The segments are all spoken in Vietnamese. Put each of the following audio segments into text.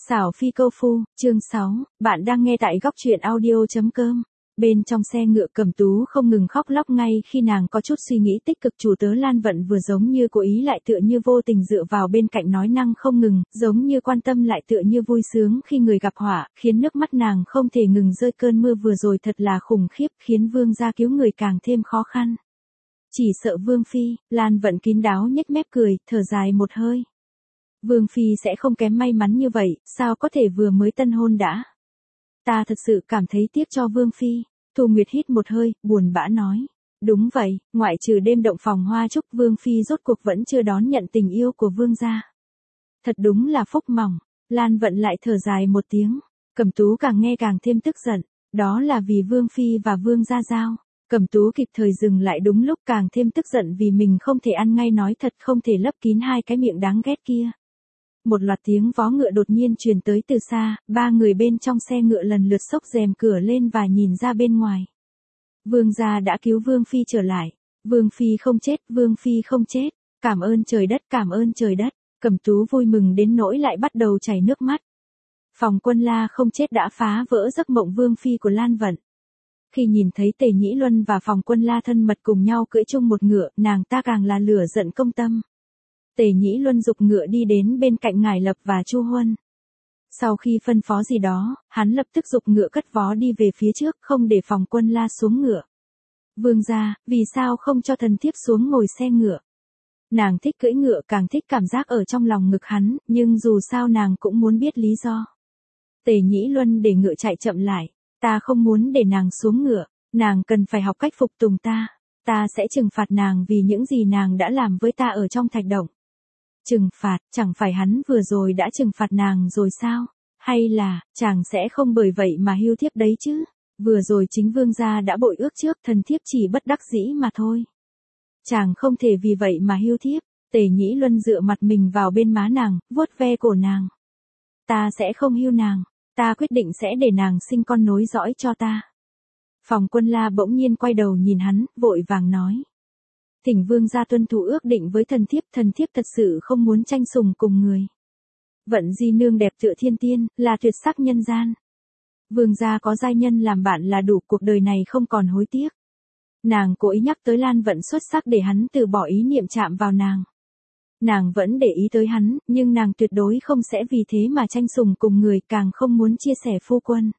Xảo Phi Câu Phu, chương 6, bạn đang nghe tại góc truyện audio.com. Bên trong xe ngựa Cẩm Tú không ngừng khóc lóc ngay khi nàng có chút suy nghĩ tích cực. Chủ tớ Lan Vận vừa giống như cố ý lại tựa như vô tình dựa vào bên cạnh nói năng không ngừng, giống như quan tâm lại tựa như vui sướng khi người gặp họa, khiến nước mắt nàng không thể ngừng rơi. Cơn mưa vừa rồi thật là khủng khiếp, khiến Vương gia cứu người càng thêm khó khăn. Chỉ sợ Vương Phi, Lan Vận kín đáo nhếch mép cười, thở dài một hơi. Vương Phi sẽ không kém may mắn như vậy, sao có thể vừa mới tân hôn đã. Ta thật sự cảm thấy tiếc cho Vương Phi. Thu Nguyệt hít một hơi, buồn bã nói. Đúng vậy, ngoại trừ đêm động phòng hoa chúc, Vương Phi rốt cuộc vẫn chưa đón nhận tình yêu của Vương gia. Thật đúng là phúc mỏng. Lan Vận lại thở dài một tiếng. Cẩm Tú càng nghe càng thêm tức giận. Đó là vì Vương Phi và Vương gia giao. Cẩm Tú kịp thời dừng lại đúng lúc, càng thêm tức giận vì mình không thể ăn ngay nói thật, không thể lấp kín hai cái miệng đáng ghét kia. Một loạt tiếng vó ngựa đột nhiên truyền tới từ xa, ba người bên trong xe ngựa lần lượt xốc rèm cửa lên và nhìn ra bên ngoài. Vương gia đã cứu Vương Phi trở lại. Vương Phi không chết, Vương Phi không chết. Cảm ơn trời đất, cảm ơn trời đất. Cẩm Tú vui mừng đến nỗi lại bắt đầu chảy nước mắt. Phòng Quân La không chết đã phá vỡ giấc mộng Vương Phi của Lan Vận. Khi nhìn thấy Tề Nhĩ Luân và Phòng Quân La thân mật cùng nhau cưỡi chung một ngựa, nàng ta càng là lửa giận công tâm. Tề Nhĩ Luân giục ngựa đi đến bên cạnh Ngải Lập và Chu Huân. Sau khi phân phó gì đó, hắn lập tức giục ngựa cất vó đi về phía trước, không để Phòng Quân La xuống ngựa. Vương gia, vì sao không cho thần thiếp xuống ngồi xe ngựa? Nàng thích cưỡi ngựa, càng thích cảm giác ở trong lòng ngực hắn, nhưng dù sao nàng cũng muốn biết lý do. Tề Nhĩ Luân để ngựa chạy chậm lại. Ta không muốn để nàng xuống ngựa, nàng cần phải học cách phục tùng ta. Ta sẽ trừng phạt nàng vì những gì nàng đã làm với ta ở trong thạch động. Trừng phạt, chẳng phải hắn vừa rồi đã trừng phạt nàng rồi sao? Hay là, chàng sẽ không bởi vậy mà hiu thiếp đấy chứ? Vừa rồi chính vương gia đã bội ước trước, thần thiếp chỉ bất đắc dĩ mà thôi. Chàng không thể vì vậy mà hiu thiếp. Tề Nhĩ Luân dựa mặt mình vào bên má nàng, vuốt ve cổ nàng. Ta sẽ không hiu nàng. Ta quyết định sẽ để nàng sinh con nối dõi cho ta. Phòng Quân La bỗng nhiên quay đầu nhìn hắn, vội vàng nói. Thỉnh vương gia tuân thủ ước định với thần thiếp thật sự không muốn tranh sủng cùng người. Vận di nương đẹp tựa thiên tiên, là tuyệt sắc nhân gian. Vương gia có giai nhân làm bạn là đủ, cuộc đời này không còn hối tiếc. Nàng cố ý nhắc tới Lan Vận xuất sắc để hắn từ bỏ ý niệm chạm vào nàng. Nàng vẫn để ý tới hắn, nhưng nàng tuyệt đối không sẽ vì thế mà tranh sủng cùng người, càng không muốn chia sẻ phu quân.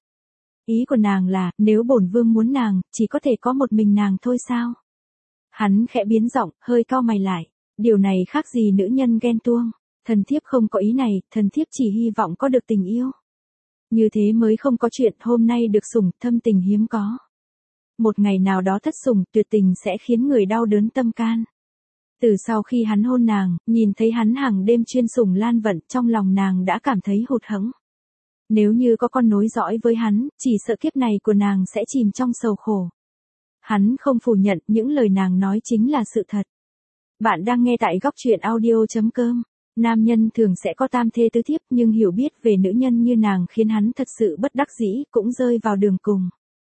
Ý của nàng là, nếu bổn vương muốn nàng, chỉ có thể có một mình nàng thôi sao? Hắn khẽ biến giọng, hơi cau mày lại. Điều này khác gì nữ nhân ghen tuông. Thần thiếp không có ý này, thần thiếp chỉ hy vọng có được tình yêu. Như thế mới không có chuyện hôm nay được sủng, thâm tình hiếm có. Một ngày nào đó thất sủng, tuyệt tình sẽ khiến người đau đớn tâm can. Từ sau khi hắn hôn nàng, nhìn thấy hắn hàng đêm chuyên sủng Lan Vận, trong lòng nàng đã cảm thấy hụt hẫng. Nếu như có con nối dõi với hắn, chỉ sợ kiếp này của nàng sẽ chìm trong sầu khổ. Hắn không phủ nhận, những lời nàng nói chính là sự thật. Bạn đang nghe tại góc truyện audio.com. Nam nhân thường sẽ có tam thê tứ thiếp, nhưng hiểu biết về nữ nhân như nàng khiến hắn thật sự bất đắc dĩ, cũng rơi vào đường cùng.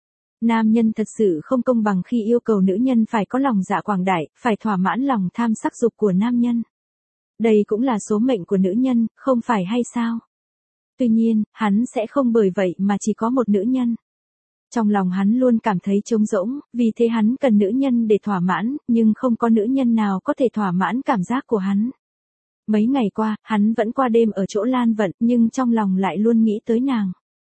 Nam nhân thật sự không công bằng khi yêu cầu nữ nhân phải có lòng dạ quảng đại, phải thỏa mãn lòng tham sắc dục của nam nhân. Đây cũng là số mệnh của nữ nhân, không phải hay sao? Tuy nhiên, hắn sẽ không bởi vậy mà chỉ có một nữ nhân. Trong lòng hắn luôn cảm thấy trống rỗng, vì thế hắn cần nữ nhân để thỏa mãn, nhưng không có nữ nhân nào có thể thỏa mãn cảm giác của hắn. Mấy ngày qua, hắn vẫn qua đêm ở chỗ Lan Vận, nhưng trong lòng lại luôn nghĩ tới nàng.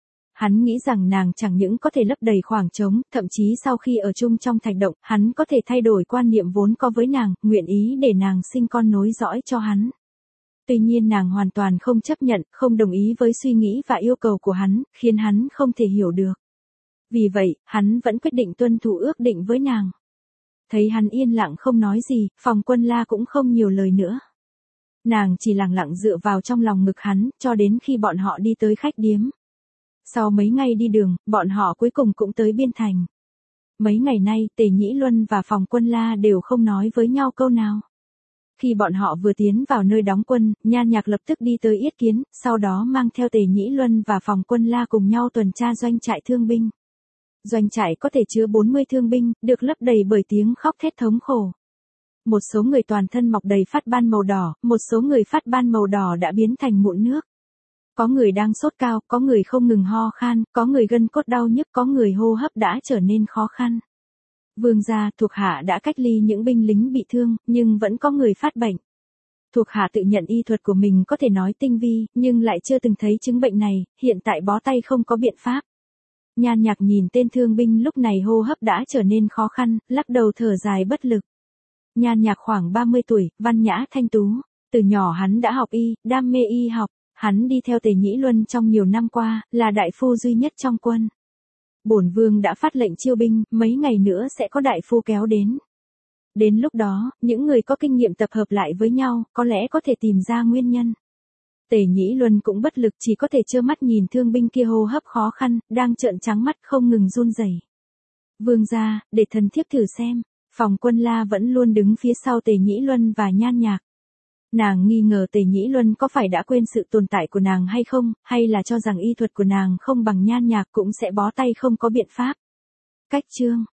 Hắn nghĩ rằng nàng chẳng những có thể lấp đầy khoảng trống, thậm chí sau khi ở chung trong thạch động, hắn có thể thay đổi quan niệm vốn có với nàng, nguyện ý để nàng sinh con nối dõi cho hắn. Tuy nhiên nàng hoàn toàn không chấp nhận, không đồng ý với suy nghĩ và yêu cầu của hắn, khiến hắn không thể hiểu được. Vì vậy, hắn vẫn quyết định tuân thủ ước định với nàng. Thấy hắn yên lặng không nói gì, Phòng Quân La cũng không nhiều lời nữa. Nàng chỉ lặng lặng dựa vào trong lòng ngực hắn, cho đến khi bọn họ đi tới khách điếm. Sau mấy ngày đi đường, bọn họ cuối cùng cũng tới Biên Thành. Mấy ngày nay, Tề Nhĩ Luân và Phòng Quân La đều không nói với nhau câu nào. Khi bọn họ vừa tiến vào nơi đóng quân, Nhan Nhạc lập tức đi tới yết kiến, sau đó mang theo Tề Nhĩ Luân và Phòng Quân La cùng nhau tuần tra doanh trại thương binh. Doanh trại có thể chứa 40 thương binh, được lấp đầy bởi tiếng khóc thét thống khổ. Một số người toàn thân mọc đầy phát ban màu đỏ, một số người phát ban màu đỏ đã biến thành mụn nước. có người đang sốt cao, có người không ngừng ho khan, có người gân cốt đau nhức, có người hô hấp đã trở nên khó khăn. Vương gia, thuộc hạ đã cách ly những binh lính bị thương, nhưng vẫn có người phát bệnh. Thuộc hạ tự nhận y thuật của mình có thể nói tinh vi, nhưng lại chưa từng thấy chứng bệnh này, hiện tại bó tay không có biện pháp. Nhan Nhạc nhìn tên thương binh lúc này hô hấp đã trở nên khó khăn, lắc đầu thở dài bất lực. Nhan Nhạc khoảng 30 tuổi, văn nhã thanh tú. Từ nhỏ hắn đã học y, đam mê y học. Hắn đi theo Tề Nhĩ Luân trong nhiều năm qua, là đại phu duy nhất trong quân. Bổn vương đã phát lệnh chiêu binh, mấy ngày nữa sẽ có đại phu kéo đến. Đến lúc đó, những người có kinh nghiệm tập hợp lại với nhau, có lẽ có thể tìm ra nguyên nhân. Tề Nhĩ Luân cũng bất lực, chỉ có thể trơ mắt nhìn thương binh kia hô hấp khó khăn, đang trợn trắng mắt không ngừng run rẩy. Vương gia, để thần thiếp thử xem. Phòng Quân La vẫn luôn đứng phía sau Tề Nhĩ Luân và Nhan Nhạc. Nàng nghi ngờ Tề Nhĩ Luân có phải đã quên sự tồn tại của nàng hay không, hay là cho rằng y thuật của nàng không bằng Nhan Nhạc cũng sẽ bó tay không có biện pháp. Cách chương